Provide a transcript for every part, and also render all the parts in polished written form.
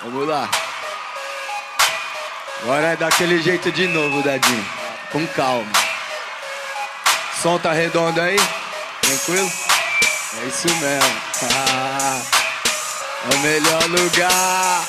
Vamos lá. Agora é daquele jeito de novo, Dadinho. Com calma. Som tá redondo aí? Tranquilo? É isso mesmo. É o melhor lugar.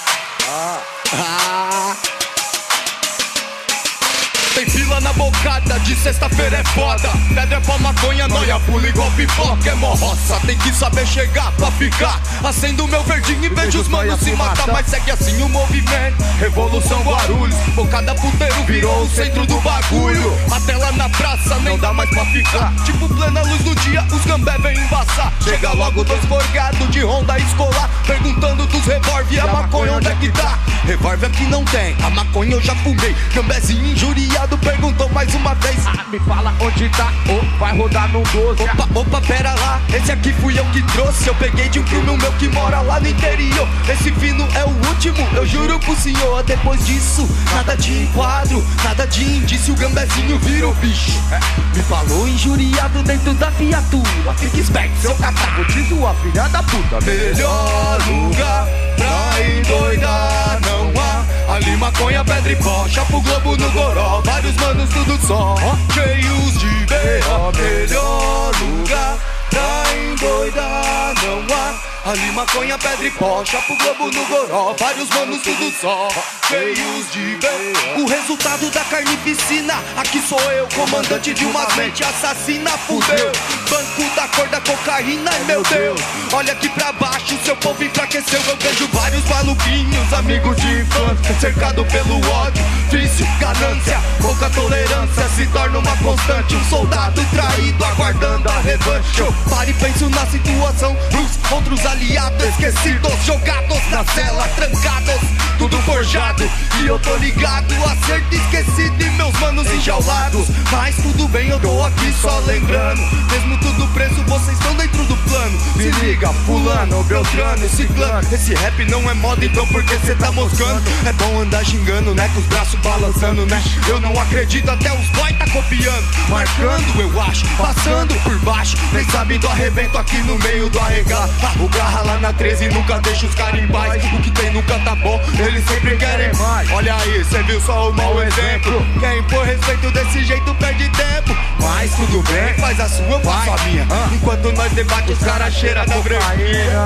Tem fila na bocada, de sexta-feira é foda. Pedra pra maconha, nóia, pula igual pipoca. É mó roça, tem que saber chegar pra ficar. Acendo meu verdinho e vejo os manos se matar. Mas segue assim o movimento, Revolução Guarulhos. Bocada puteiro virou o centro do bagulho. A tela na praça nem dá mais pra ficar. Tipo plena luz do dia, os gambé vem embaçar. Chega logo dois forgados de Honda escolar, perguntando dos revólver, a maconha onde é que tá? Revólver aqui não tem, a maconha eu já fumei. Gambézinho injuriado perguntou mais uma vez: me fala onde tá, vai rodar no 12. Opa, pera lá, esse aqui fui eu que trouxe. Eu peguei de um primo meu que mora lá no interior. Esse fino é o último, eu juro pro senhor. Depois disso, nada de enquadro, nada de indício. O gambézinho vira o bicho. Me falou injuriado dentro da viatura. Fique esperto, seu catarro, diz a filha da puta. Melhor lugar pra endoidar não há. Ali maconha, pedra e pó, chapa o globo no goró. Vários manos tudo só, cheios de B.O. Melhor lugar pra endoidar não há. Ali maconha, pedra e pó, chapa o globo no goró. Vários manos tudo só, cheios de B.O. O resultado da carnificina, aqui sou eu, comandante de uma mente assassina. Fudeu, banco da cor da cocaína, ai meu Deus. Olha aqui pra baixo, seu povo enfraqueceu. Eu vejo vários maluquinhos, amigos de infância, cercado pelo ódio, vício, ganância, pouca tolerância se torna uma constante. Um soldado traído aguardando a revanche. Eu paro e penso na situação dos outros aliados esquecidos, jogados na cela, trancados, tudo forjado. E eu tô ligado a ser esquecido e meus manos enjaulados. Mas tudo bem, eu tô aqui só lembrando, mesmo tudo preso, vocês estão dentro do plano. Se liga, fulano, beltrano, ciclano. Esse rap não é moda, então por que cê tá moscando? É bom andar xingando, né, com os braços balançando, né? Eu não acredito, até os boy tá copiando. Marcando, eu acho, passando por baixo. Nem sabe do arrebento aqui no meio do arregar. O garra lá na 13 nunca deixa os caras em paz. O que tem nunca tá bom, eles sempre querem mais. Olha aí, cê viu só o mau exemplo. Quem impor respeito desse jeito perde tempo. Mas tudo bem, faz a sua, eu faço a minha. Enquanto nós debate, os caras cheiram da branquinha.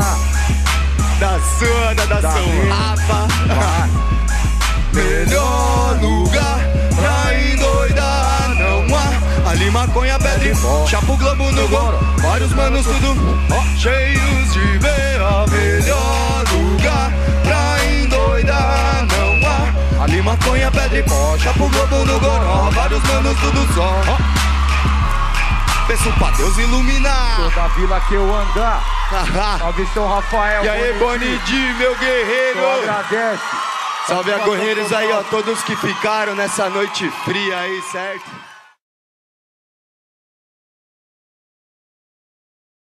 Da sua, da sua. Melhor lugar pra endoidar não há. Ali maconha, pedra e pó, chapa o globo no gol. Vários manos tudo cheios de B.O. Melhor lugar pra endoidar não há. Ali maconha, pedra e pó, chapa o globo no gol. Vários manos tudo só. Peço pra Deus iluminar toda a vila que eu andar. Salve São Rafael. E aí, Bonidi, meu guerreiro. Só agradece. Salve a guerreiros aí, ó, todos que ficaram nessa noite fria aí, certo?